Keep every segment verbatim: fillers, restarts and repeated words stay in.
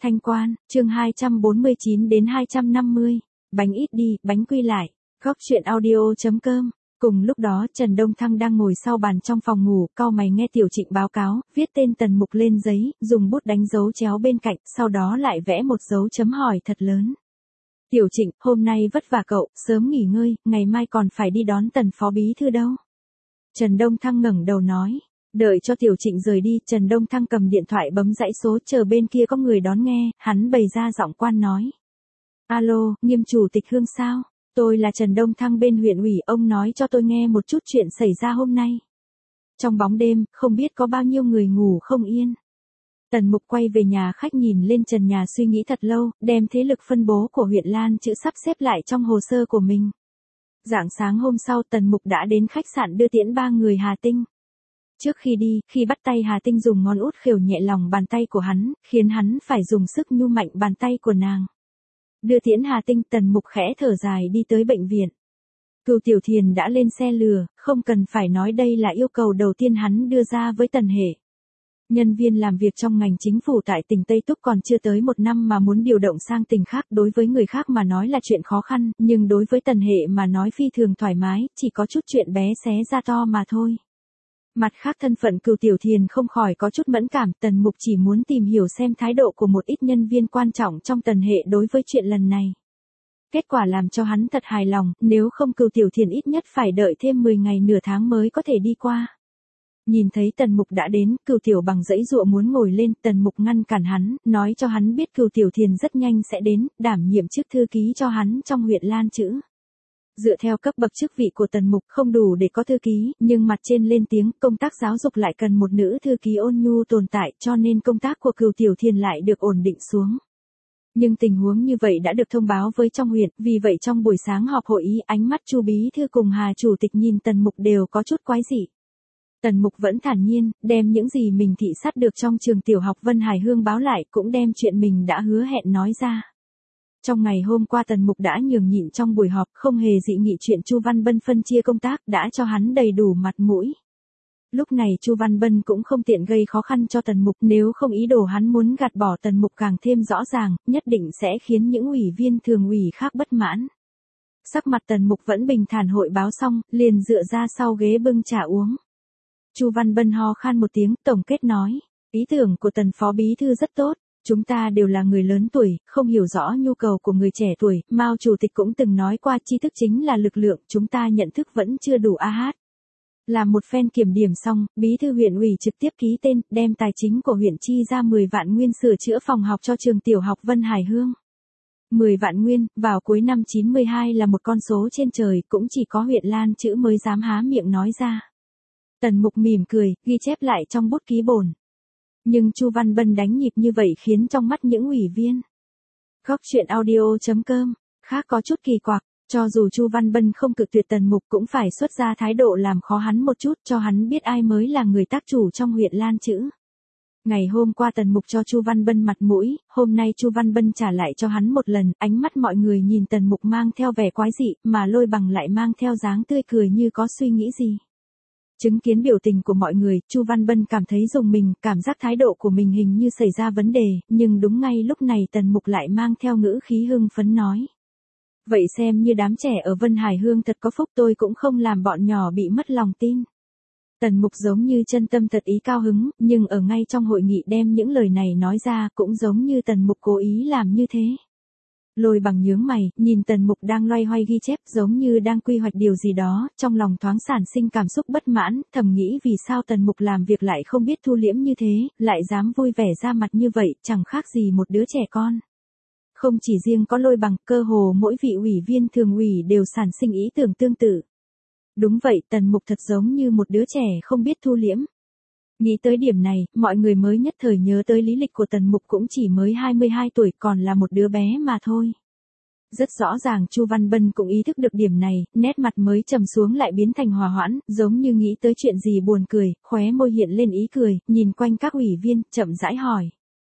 Thanh Quan, chương hai trăm bốn mươi chín đến hai trăm năm mươi. Bánh ít đi, bánh quy lại. Góc truyện audio chấm com. Cùng lúc đó Trần Đông Thăng đang ngồi sau bàn trong phòng ngủ, cau mày nghe Tiểu Trịnh báo cáo, viết tên Tần Mục lên giấy, dùng bút đánh dấu chéo bên cạnh, sau đó lại vẽ một dấu chấm hỏi thật lớn. Tiểu Trịnh, hôm nay vất vả cậu, sớm nghỉ ngơi, ngày mai còn phải đi đón Tần Phó Bí Thư đâu. Trần Đông Thăng ngẩng đầu nói. Đợi cho Tiểu Trịnh rời đi, Trần Đông Thăng cầm điện thoại bấm dãy số, chờ bên kia có người đón nghe, hắn bày ra giọng quan nói. Alo, Nghiêm chủ tịch Hương sao? Tôi là Trần Đông Thăng bên huyện ủy, ông nói cho tôi nghe một chút chuyện xảy ra hôm nay. Trong bóng đêm, không biết có bao nhiêu người ngủ không yên. Tần Mục quay về nhà khách nhìn lên trần nhà suy nghĩ thật lâu, đem thế lực phân bố của huyện Lan Chữ sắp xếp lại trong hồ sơ của mình. Rạng sáng hôm sau Tần Mục đã đến khách sạn đưa tiễn ba người Hà Tinh. Trước khi đi, khi bắt tay Hà Tinh dùng ngón út khều nhẹ lòng bàn tay của hắn, khiến hắn phải dùng sức nhu mạnh bàn tay của nàng. Đưa tiễn Hà Tinh, Tần Mục khẽ thở dài đi tới bệnh viện. Cửu Tiểu Thiền đã lên xe lừa, không cần phải nói đây là yêu cầu đầu tiên hắn đưa ra với Tần Hệ. Nhân viên làm việc trong ngành chính phủ tại tỉnh Tây Túc còn chưa tới một năm mà muốn điều động sang tỉnh khác, đối với người khác mà nói là chuyện khó khăn, nhưng đối với Tần Hệ mà nói phi thường thoải mái, chỉ có chút chuyện bé xé ra to mà thôi. Mặt khác thân phận Cửu Tiểu Thiền không khỏi có chút mẫn cảm, Tần Mục chỉ muốn tìm hiểu xem thái độ của một ít nhân viên quan trọng trong Tần Hệ đối với chuyện lần này. Kết quả làm cho hắn thật hài lòng, nếu không Cửu Tiểu Thiền ít nhất phải đợi thêm mười ngày nửa tháng mới có thể đi qua. Nhìn thấy Tần Mục đã đến, Cửu Tiểu Bằng giãy giụa muốn ngồi lên, Tần Mục ngăn cản hắn, nói cho hắn biết Cửu Tiểu Thiền rất nhanh sẽ đến, đảm nhiệm chức thư ký cho hắn trong huyện Lan Chữ. Dựa theo cấp bậc chức vị của Tần Mục không đủ để có thư ký, nhưng mặt trên lên tiếng công tác giáo dục lại cần một nữ thư ký ôn nhu tồn tại, cho nên công tác của Cửu Tiểu Thiền lại được ổn định xuống. Nhưng tình huống như vậy đã được thông báo với trong huyện, vì vậy trong buổi sáng họp hội ý, ánh mắt Chu Bí Thư cùng Hà Chủ tịch nhìn Tần Mục đều có chút quái dị. Tần Mục vẫn thản nhiên, đem những gì mình thị sát được trong trường tiểu học Vân Hải Hương báo lại, cũng đem chuyện mình đã hứa hẹn nói ra. Trong ngày hôm qua Tần Mục đã nhường nhịn trong buổi họp, không hề dị nghị chuyện Chu Văn Bân phân chia công tác, đã cho hắn đầy đủ mặt mũi. Lúc này Chu Văn Bân cũng không tiện gây khó khăn cho Tần Mục, nếu không ý đồ hắn muốn gạt bỏ Tần Mục càng thêm rõ ràng, nhất định sẽ khiến những ủy viên thường ủy khác bất mãn. Sắc mặt Tần Mục vẫn bình thản hội báo xong, liền dựa ra sau ghế bưng trà uống. Chu Văn Bân ho khan một tiếng, tổng kết nói, ý tưởng của Tần Phó Bí Thư rất tốt. Chúng ta đều là người lớn tuổi, không hiểu rõ nhu cầu của người trẻ tuổi, Mao Chủ tịch cũng từng nói qua tri thức chính là lực lượng, chúng ta nhận thức vẫn chưa đủ a hát. Làm một phen kiểm điểm xong, Bí Thư huyện ủy trực tiếp ký tên, đem tài chính của huyện chi ra mười vạn nguyên sửa chữa phòng học cho trường tiểu học Vân Hải Hương. mười vạn nguyên, vào cuối năm chín mươi hai là một con số trên trời, cũng chỉ có huyện Lan Chữ mới dám há miệng nói ra. Tần Mục mỉm cười, ghi chép lại trong bút ký bổn. Nhưng Chu Văn Bân đánh nhịp như vậy khiến trong mắt những ủy viên Góc truyện audio chấm com khác có chút kỳ quặc, cho dù Chu Văn Bân không cự tuyệt Tần Mục cũng phải xuất ra thái độ làm khó hắn một chút, cho hắn biết ai mới là người tác chủ trong huyện Lan Chữ. Ngày hôm qua Tần Mục cho Chu Văn Bân mặt mũi, hôm nay Chu Văn Bân trả lại cho hắn một lần, ánh mắt mọi người nhìn Tần Mục mang theo vẻ quái dị, mà Lôi Bằng lại mang theo dáng tươi cười như có suy nghĩ gì. Chứng kiến biểu tình của mọi người, Chu Văn Bân cảm thấy rùng mình, cảm giác thái độ của mình hình như xảy ra vấn đề, nhưng đúng ngay lúc này Tần Mục lại mang theo ngữ khí hưng phấn nói. Vậy xem như đám trẻ ở Vân Hải Hương thật có phúc, tôi cũng không làm bọn nhỏ bị mất lòng tin. Tần Mục giống như chân tâm thật ý cao hứng, nhưng ở ngay trong hội nghị đem những lời này nói ra cũng giống như Tần Mục cố ý làm như thế. Lôi Bằng nhướng mày, nhìn Tần Mục đang loay hoay ghi chép giống như đang quy hoạch điều gì đó, trong lòng thoáng sản sinh cảm xúc bất mãn, thầm nghĩ vì sao Tần Mục làm việc lại không biết thu liễm như thế, lại dám vui vẻ ra mặt như vậy, chẳng khác gì một đứa trẻ con. Không chỉ riêng có Lôi Bằng, cơ hồ mỗi vị ủy viên thường ủy đều sản sinh ý tưởng tương tự. Đúng vậy, Tần Mục thật giống như một đứa trẻ không biết thu liễm. Nghĩ tới điểm này, mọi người mới nhất thời nhớ tới lý lịch của Tần Mục cũng chỉ mới hai mươi hai tuổi, còn là một đứa bé mà thôi. Rất rõ ràng Chu Văn Bân cũng ý thức được điểm này, nét mặt mới trầm xuống lại biến thành hòa hoãn, giống như nghĩ tới chuyện gì buồn cười, khóe môi hiện lên ý cười, nhìn quanh các ủy viên, chậm rãi hỏi.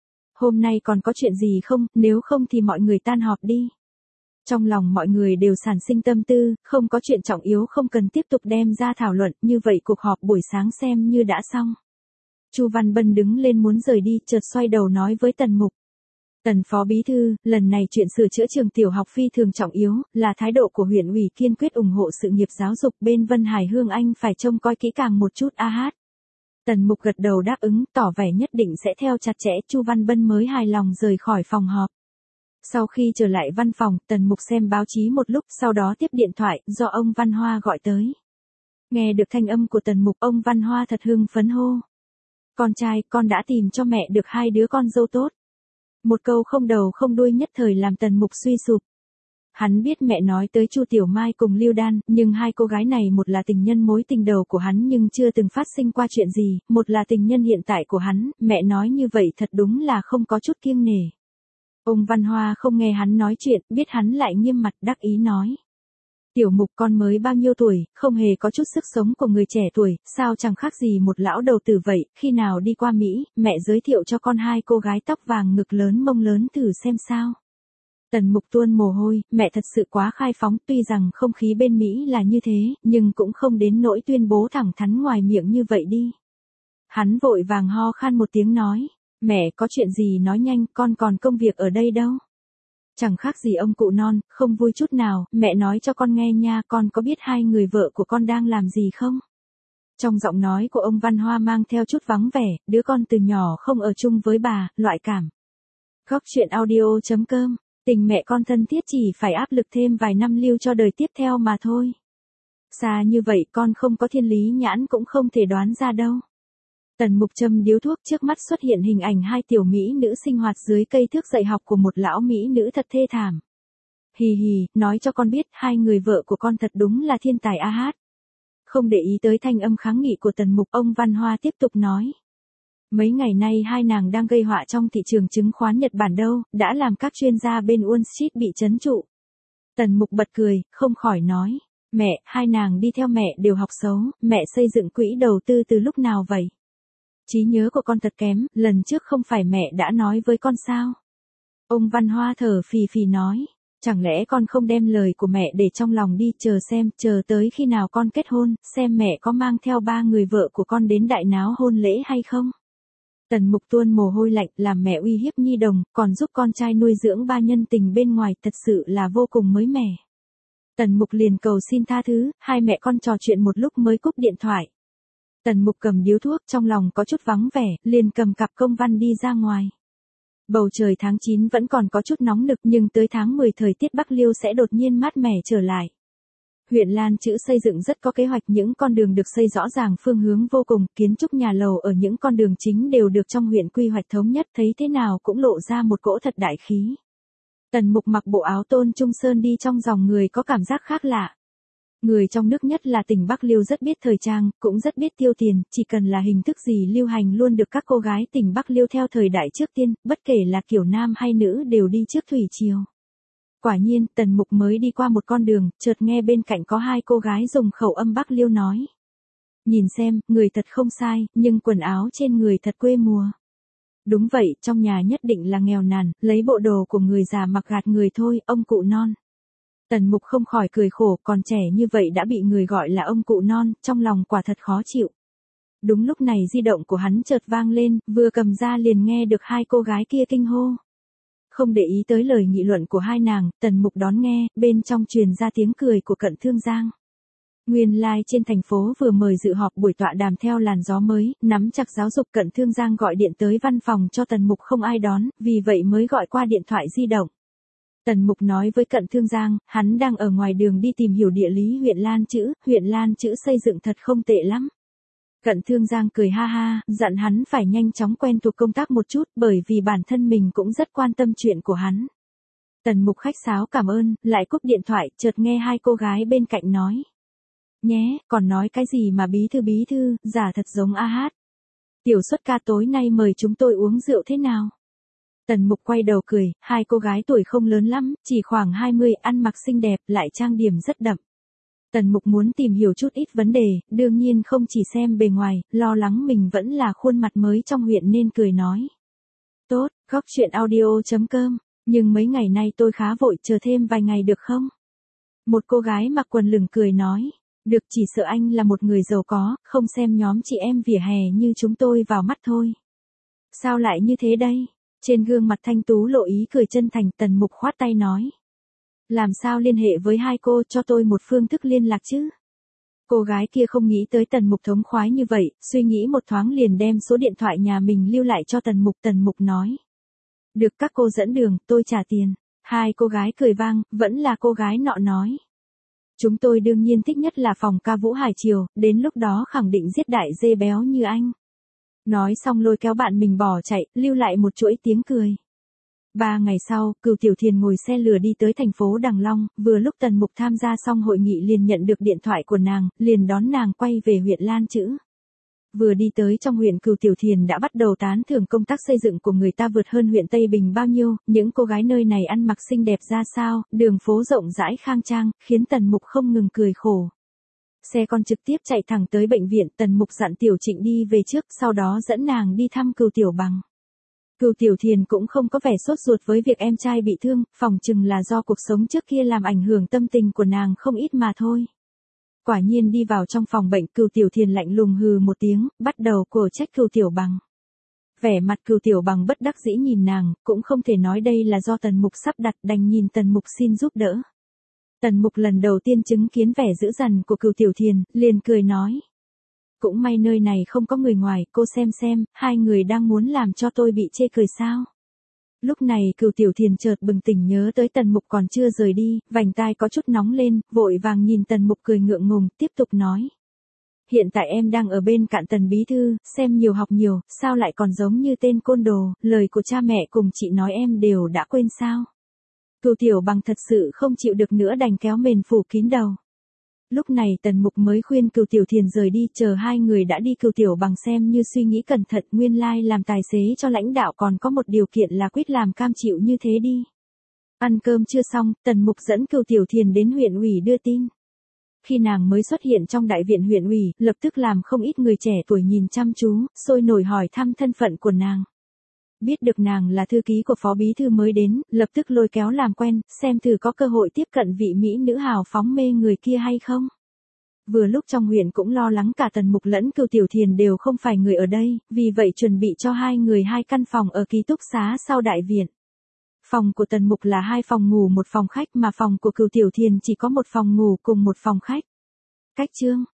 Hôm nay còn có chuyện gì không, nếu không thì mọi người tan họp đi. Trong lòng mọi người đều sản sinh tâm tư, không có chuyện trọng yếu không cần tiếp tục đem ra thảo luận, như vậy cuộc họp buổi sáng xem như đã xong. Chu Văn Bân đứng lên muốn rời đi, chợt xoay đầu nói với Tần Mục. Tần phó bí thư, lần này chuyện sửa chữa trường tiểu học phi thường trọng yếu, là thái độ của huyện ủy kiên quyết ủng hộ sự nghiệp giáo dục bên Vân Hải Hương anh phải trông coi kỹ càng một chút a hát. Tần Mục gật đầu đáp ứng, tỏ vẻ nhất định sẽ theo chặt chẽ, Chu Văn Bân mới hài lòng rời khỏi phòng họp. Sau khi trở lại văn phòng, Tần Mục xem báo chí một lúc, sau đó tiếp điện thoại, do ông Văn Hoa gọi tới. Nghe được thanh âm của Tần Mục, ông Văn Hoa thật hưng phấn hô. Con trai, con đã tìm cho mẹ được hai đứa con dâu tốt. Một câu không đầu không đuôi nhất thời làm Tần Mục suy sụp. Hắn biết mẹ nói tới Chu Tiểu Mai cùng Lưu Đan, nhưng hai cô gái này một là tình nhân mối tình đầu của hắn nhưng chưa từng phát sinh qua chuyện gì, một là tình nhân hiện tại của hắn, mẹ nói như vậy thật đúng là không có chút kiêng nể. Ông Văn Hoa không nghe hắn nói chuyện, biết hắn lại nghiêm mặt đắc ý nói. Tiểu Mục, con mới bao nhiêu tuổi, không hề có chút sức sống của người trẻ tuổi, sao chẳng khác gì một lão đầu tử vậy, khi nào đi qua Mỹ, mẹ giới thiệu cho con hai cô gái tóc vàng ngực lớn mông lớn thử xem sao. Tần Mục tuôn mồ hôi, mẹ thật sự quá khai phóng, tuy rằng không khí bên Mỹ là như thế, nhưng cũng không đến nỗi tuyên bố thẳng thắn ngoài miệng như vậy đi. Hắn vội vàng ho khan một tiếng nói, mẹ có chuyện gì nói nhanh, con còn công việc ở đây đâu. Chẳng khác gì ông cụ non, không vui chút nào, mẹ nói cho con nghe nha, con có biết hai người vợ của con đang làm gì không? Trong giọng nói của ông Văn Hoa mang theo chút vắng vẻ, đứa con từ nhỏ không ở chung với bà, loại cảm. Góc truyện audio chấm com, tình mẹ con thân thiết chỉ phải áp lực thêm vài năm lưu cho đời tiếp theo mà thôi. Xa như vậy con không có thiên lý nhãn cũng không thể đoán ra đâu. Tần Mục châm điếu thuốc, trước mắt xuất hiện hình ảnh hai tiểu mỹ nữ sinh hoạt dưới cây thước dạy học của một lão mỹ nữ thật thê thảm. Hì hì, nói cho con biết, hai người vợ của con thật đúng là thiên tài a hát. Không để ý tới thanh âm kháng nghị của Tần Mục, ông Văn Hoa tiếp tục nói. Mấy ngày nay hai nàng đang gây họa trong thị trường chứng khoán Nhật Bản đâu, đã làm các chuyên gia bên Wall Street bị trấn trụ. Tần Mục bật cười, không khỏi nói. Mẹ, hai nàng đi theo mẹ đều học xấu, mẹ xây dựng quỹ đầu tư từ lúc nào vậy? Trí nhớ của con thật kém, lần trước không phải mẹ đã nói với con sao? Ông Văn Hoa thở phì phì nói, chẳng lẽ con không đem lời của mẹ để trong lòng đi, chờ xem, chờ tới khi nào con kết hôn, xem mẹ có mang theo ba người vợ của con đến đại náo hôn lễ hay không? Tần Mục tuôn mồ hôi lạnh, làm mẹ uy hiếp nhi đồng, còn giúp con trai nuôi dưỡng ba nhân tình bên ngoài, thật sự là vô cùng mới mẻ. Tần Mục liền cầu xin tha thứ, hai mẹ con trò chuyện một lúc mới cúp điện thoại. Tần Mục cầm điếu thuốc, trong lòng có chút vắng vẻ, liền cầm cặp công văn đi ra ngoài. Bầu trời tháng chín vẫn còn có chút nóng nực, nhưng tới tháng mười thời tiết Bắc Liêu sẽ đột nhiên mát mẻ trở lại. Huyện Lan Chữ xây dựng rất có kế hoạch, những con đường được xây rõ ràng phương hướng vô cùng, kiến trúc nhà lầu ở những con đường chính đều được trong huyện quy hoạch thống nhất, thấy thế nào cũng lộ ra một cỗ thật đại khí. Tần Mục mặc bộ áo tôn trung sơn đi trong dòng người có cảm giác khác lạ. Người trong nước nhất là tỉnh Bắc Liêu rất biết thời trang, cũng rất biết tiêu tiền, chỉ cần là hình thức gì lưu hành luôn được các cô gái tỉnh Bắc Liêu theo thời đại trước tiên, bất kể là kiểu nam hay nữ đều đi trước thủy triều. Quả nhiên, Tần Mục mới đi qua một con đường, chợt nghe bên cạnh có hai cô gái dùng khẩu âm Bắc Liêu nói. Nhìn xem, người thật không sai, nhưng quần áo trên người thật quê mùa. Đúng vậy, trong nhà nhất định là nghèo nàn, lấy bộ đồ của người già mặc gạt người thôi, ông cụ non. Tần Mục không khỏi cười khổ, còn trẻ như vậy đã bị người gọi là ông cụ non, trong lòng quả thật khó chịu. Đúng lúc này di động của hắn chợt vang lên, vừa cầm ra liền nghe được hai cô gái kia kinh hô. Không để ý tới lời nghị luận của hai nàng, Tần Mục đón nghe, bên trong truyền ra tiếng cười của Cận Thương Giang. Nguyên lai like trên thành phố vừa mời dự họp buổi tọa đàm theo làn gió mới, nắm chặt giáo dục, Cận Thương Giang gọi điện tới văn phòng cho Tần Mục không ai đón, vì vậy mới gọi qua điện thoại di động. Tần Mục nói với Cận Thương Giang, hắn đang ở ngoài đường đi tìm hiểu địa lý huyện Lan Chữ, huyện Lan Chữ xây dựng thật không tệ lắm. Cận Thương Giang cười ha ha, dặn hắn phải nhanh chóng quen thuộc công tác một chút, bởi vì bản thân mình cũng rất quan tâm chuyện của hắn. Tần Mục khách sáo cảm ơn, lại cúp điện thoại, chợt nghe hai cô gái bên cạnh nói. Nhé, còn nói cái gì mà bí thư bí thư, giả thật giống a hát. Tiểu Xuất ca tối nay mời chúng tôi uống rượu thế nào? Tần Mục quay đầu cười, hai cô gái tuổi không lớn lắm, chỉ khoảng hai mươi, ăn mặc xinh đẹp, lại trang điểm rất đậm. Tần Mục muốn tìm hiểu chút ít vấn đề, đương nhiên không chỉ xem bề ngoài, lo lắng mình vẫn là khuôn mặt mới trong huyện nên cười nói. Tốt, góc truyện audio chấm com, nhưng mấy ngày nay tôi khá vội, chờ thêm vài ngày được không? Một cô gái mặc quần lửng cười nói. Được, chỉ sợ anh là một người giàu có, không xem nhóm chị em vỉa hè như chúng tôi vào mắt thôi. Sao lại như thế đây? Trên gương mặt thanh tú lộ ý cười chân thành, Tần Mục khoát tay nói. Làm sao liên hệ với hai cô, cho tôi một phương thức liên lạc chứ? Cô gái kia không nghĩ tới Tần Mục thống khoái như vậy, suy nghĩ một thoáng liền đem số điện thoại nhà mình lưu lại cho Tần Mục. Tần Mục nói. Được, các cô dẫn đường, tôi trả tiền. Hai cô gái cười vang, vẫn là cô gái nọ nói. Chúng tôi đương nhiên thích nhất là phòng ca Vũ Hải Triều, đến lúc đó khẳng định giết đại dê béo như anh. Nói xong lôi kéo bạn mình bỏ chạy, lưu lại một chuỗi tiếng cười. Ba ngày sau, Cửu Tiểu Thiền ngồi xe lửa đi tới thành phố Đằng Long, vừa lúc Tần Mục tham gia xong hội nghị liền nhận được điện thoại của nàng, liền đón nàng quay về huyện Lan Chữ. Vừa đi tới trong huyện, Cửu Tiểu Thiền đã bắt đầu tán thưởng công tác xây dựng của người ta vượt hơn huyện Tây Bình bao nhiêu, những cô gái nơi này ăn mặc xinh đẹp ra sao, đường phố rộng rãi khang trang, khiến Tần Mục không ngừng cười khổ. Xe còn trực tiếp chạy thẳng tới bệnh viện, Tần Mục dặn Tiểu Trịnh đi về trước, sau đó dẫn nàng đi thăm Cửu Tiểu Bằng. Cửu Tiểu Thiền cũng không có vẻ sốt ruột với việc em trai bị thương, phỏng chừng là do cuộc sống trước kia làm ảnh hưởng tâm tình của nàng không ít mà thôi. Quả nhiên đi vào trong phòng bệnh, Cửu Tiểu Thiền lạnh lùng hừ một tiếng, bắt đầu cổ trách Cửu Tiểu Bằng. Vẻ mặt Cửu Tiểu Bằng bất đắc dĩ nhìn nàng, cũng không thể nói đây là do Tần Mục sắp đặt, đành nhìn Tần Mục xin giúp đỡ. Tần Mục lần đầu tiên chứng kiến vẻ dữ dằn của Cửu Tiểu Thiền, liền cười nói. Cũng may nơi này không có người ngoài, cô xem xem, hai người đang muốn làm cho tôi bị chê cười sao. Lúc này Cửu Tiểu Thiền chợt bừng tỉnh nhớ tới Tần Mục còn chưa rời đi, vành tai có chút nóng lên, vội vàng nhìn Tần Mục cười ngượng ngùng, tiếp tục nói. Hiện tại em đang ở bên cạnh Tần bí thư, xem nhiều học nhiều, sao lại còn giống như tên côn đồ, lời của cha mẹ cùng chị nói em đều đã quên sao. Cửu Tiểu Bằng thật sự không chịu được nữa đành kéo mền phủ kín đầu. Lúc này Tần Mục mới khuyên Cửu Tiểu Thiền rời đi, chờ hai người đã đi Cửu Tiểu Bằng xem như suy nghĩ cẩn thận, nguyên lai làm tài xế cho lãnh đạo còn có một điều kiện là quyết làm cam chịu như thế đi. Ăn cơm chưa xong, Tần Mục dẫn Cửu Tiểu Thiền đến huyện ủy đưa tin. Khi nàng mới xuất hiện trong đại viện huyện ủy, lập tức làm không ít người trẻ tuổi nhìn chăm chú, sôi nổi hỏi thăm thân phận của nàng. Biết được nàng là thư ký của phó bí thư mới đến, lập tức lôi kéo làm quen, xem thử có cơ hội tiếp cận vị mỹ nữ hào phóng mê người kia hay không. Vừa lúc trong huyện cũng lo lắng cả Tần Mục lẫn Cửu Tiểu Thiền đều không phải người ở đây, vì vậy chuẩn bị cho hai người hai căn phòng ở ký túc xá sau đại viện. Phòng của Tần Mục là hai phòng ngủ một phòng khách, mà phòng của Cửu Tiểu Thiền chỉ có một phòng ngủ cùng một phòng khách. Cách chương